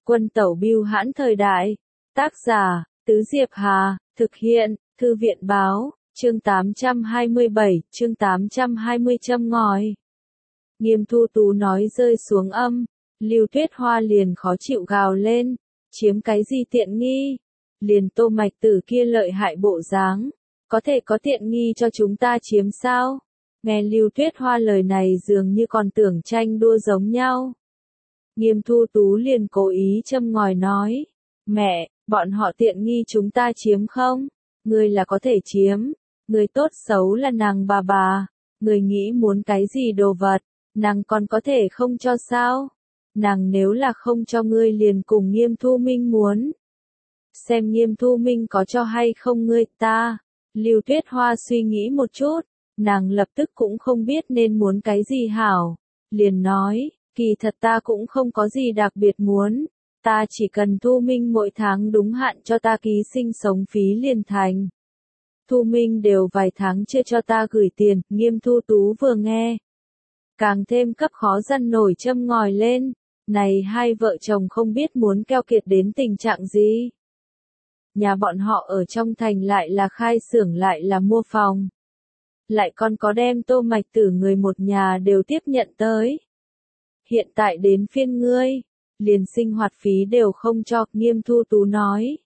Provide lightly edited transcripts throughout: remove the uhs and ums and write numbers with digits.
Quân tẩu bưu hãn thời đại. Tác giả, Tứ Diệp Hà, thực hiện, Thư viện báo, chương 827, chương 820 châm ngòi. Nghiêm Thu Tú nói rơi xuống âm, Lưu Tuyết Hoa liền khó chịu gào lên, chiếm cái gì tiện nghi? Liền Tô Mạch Tử kia lợi hại bộ dáng, có thể có tiện nghi cho chúng ta chiếm sao? Nghe Lưu Tuyết Hoa lời này dường như còn tưởng tranh đua giống nhau. Nghiêm Thu Tú liền cố ý châm ngòi nói, mẹ, bọn họ tiện nghi chúng ta chiếm không? Người là có thể chiếm, người tốt xấu là nàng bà, người nghĩ muốn cái gì đồ vật, nàng còn có thể không cho sao? Nàng nếu là không cho ngươi liền cùng Nghiêm Thu Minh muốn. Xem Nghiêm Thu Minh có cho hay không ngươi ta. Lưu Tuyết Hoa suy nghĩ một chút, nàng lập tức cũng không biết nên muốn cái gì hảo. Liền nói, kỳ thật ta cũng không có gì đặc biệt muốn. Ta chỉ cần Thu Minh mỗi tháng đúng hạn cho ta ký sinh sống phí liền thành. Thu Minh đều vài tháng chưa cho ta gửi tiền, Nghiêm Thu Tú vừa nghe. Càng thêm cấp khó dằn nổi châm ngòi lên, này hai vợ chồng không biết muốn keo kiệt đến tình trạng gì. Nhà bọn họ ở trong thành lại là khai xưởng lại là mua phòng. Lại còn có đem Tô Mạch Tử người một nhà đều tiếp nhận tới. Hiện tại đến phiên ngươi, liền sinh hoạt phí đều không cho, Nghiêm Thu Tú nói.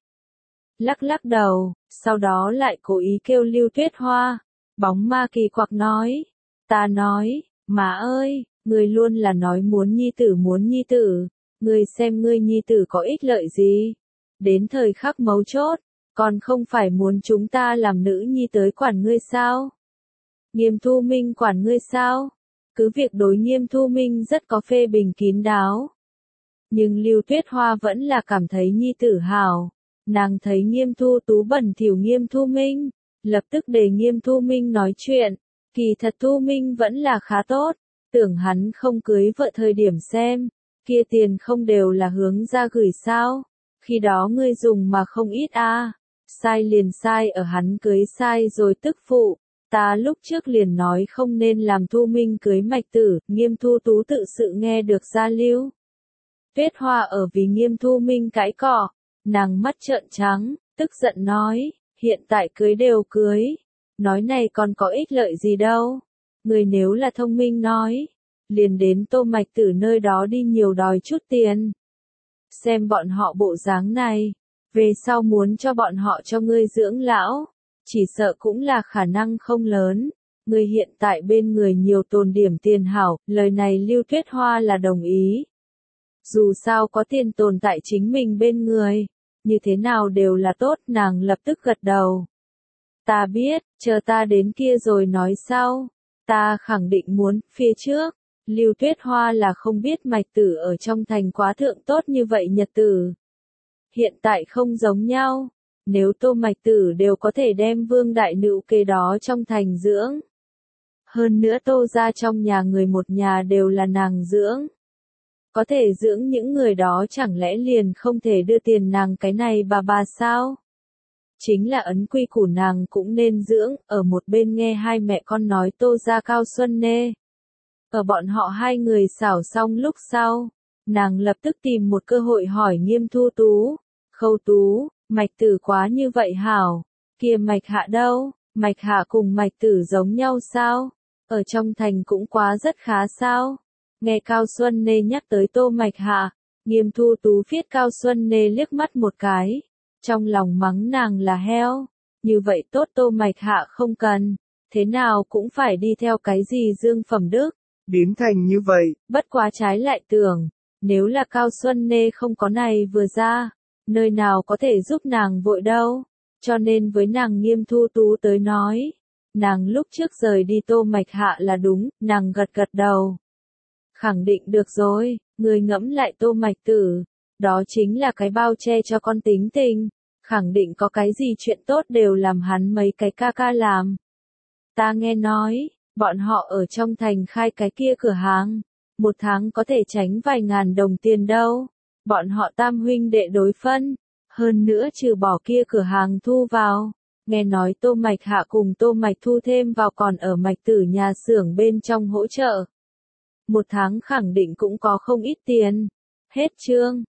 Lắc lắc đầu, sau đó lại cố ý kêu Lưu Tuyết Hoa, bóng ma kỳ quặc nói. Ta nói, má ơi, ngươi luôn là nói muốn nhi tử, ngươi xem ngươi nhi tử có ích lợi gì. Đến thời khắc mấu chốt, còn không phải muốn chúng ta làm nữ nhi tới quản ngươi sao? Nghiêm Thu Minh quản ngươi sao? Cứ việc đối Nghiêm Thu Minh rất có phê bình kín đáo. Nhưng Lưu Tuyết Hoa vẫn là cảm thấy nhi tử hảo. Nàng thấy Nghiêm Thu Tú bẩn thỉu Nghiêm Thu Minh, lập tức để Nghiêm Thu Minh nói chuyện. Kỳ thật Thu Minh vẫn là khá tốt, tưởng hắn không cưới vợ thời điểm xem, kia tiền không đều là hướng ra gửi sao? Khi đó ngươi dùng mà không ít sai liền sai ở hắn cưới sai rồi tức phụ. Ta lúc trước liền nói không nên làm Thu Minh cưới Mạch Tử, Nghiêm Thu Tú tự sự nghe được ra Lưu Tuyết Hoa ở vì Nghiêm Thu Minh cãi cọ, nàng mắt trợn trắng, tức giận nói, hiện tại cưới đều cưới, nói này còn có ích lợi gì đâu, người nếu là thông minh nói, liền đến Tô Mạch Tử nơi đó đi nhiều đòi chút tiền. Xem bọn họ bộ dáng này, về sau muốn cho bọn họ cho ngươi dưỡng lão, chỉ sợ cũng là khả năng không lớn. Ngươi hiện tại bên người nhiều tồn điểm tiền hảo, lời này Lưu Tuyết Hoa là đồng ý. Dù sao có tiền tồn tại chính mình bên người, như thế nào đều là tốt, nàng lập tức gật đầu. Ta biết, chờ ta đến kia rồi nói sau. Ta khẳng định muốn, phía trước. Lưu Tuyết Hoa là không biết Mạch Tử ở trong thành quá thượng tốt như vậy nhật tử. Hiện tại không giống nhau, nếu Tô Mạch Tử đều có thể đem Vương đại nữ kế đó trong thành dưỡng. Hơn nữa Tô gia trong nhà người một nhà đều là nàng dưỡng. Có thể dưỡng những người đó chẳng lẽ liền không thể đưa tiền nàng cái này bà sao? Chính là ấn quy củ nàng cũng nên dưỡng, ở một bên nghe hai mẹ con nói Tô gia Cao Xuân Nê. Ở bọn họ hai người xảo xong lúc sau, nàng lập tức tìm một cơ hội hỏi Nghiêm Thu Tú, Khâu Tú, Mạch Tử quá như vậy hảo, kia Mạch Hạ đâu, Mạch Hạ cùng Mạch Tử giống nhau sao, ở trong thành cũng quá rất khá sao, nghe Cao Xuân Nê nhắc tới Tô Mạch Hạ, Nghiêm Thu Tú phiết Cao Xuân Nê liếc mắt một cái, trong lòng mắng nàng là heo, như vậy tốt Tô Mạch Hạ không cần, thế nào cũng phải đi theo cái gì dương phẩm đức. Biến thành như vậy. Bất quá trái lại tưởng, nếu là Cao Xuân Nê không có này vừa ra, nơi nào có thể giúp nàng vội đâu, cho nên với nàng Nghiêm Thu Tú tới nói, nàng lúc trước rời đi Tô Mạch Hạ là đúng, nàng gật gật đầu. Khẳng định được rồi, người ngẫm lại Tô Mạch Tử, đó chính là cái bao che cho con tính tình, khẳng định có cái gì chuyện tốt đều làm hắn mấy cái ca ca làm. Ta nghe nói, bọn họ ở trong thành khai cái kia cửa hàng, một tháng có thể tránh vài ngàn đồng tiền đâu. Bọn họ tam huynh đệ đối phân, hơn nữa trừ bỏ kia cửa hàng thu vào, nghe nói Tô Mạch Hạ cùng Tô Mạch Thu thêm vào còn ở Mạch Tử nhà xưởng bên trong hỗ trợ. Một tháng khẳng định cũng có không ít tiền. Hết chương.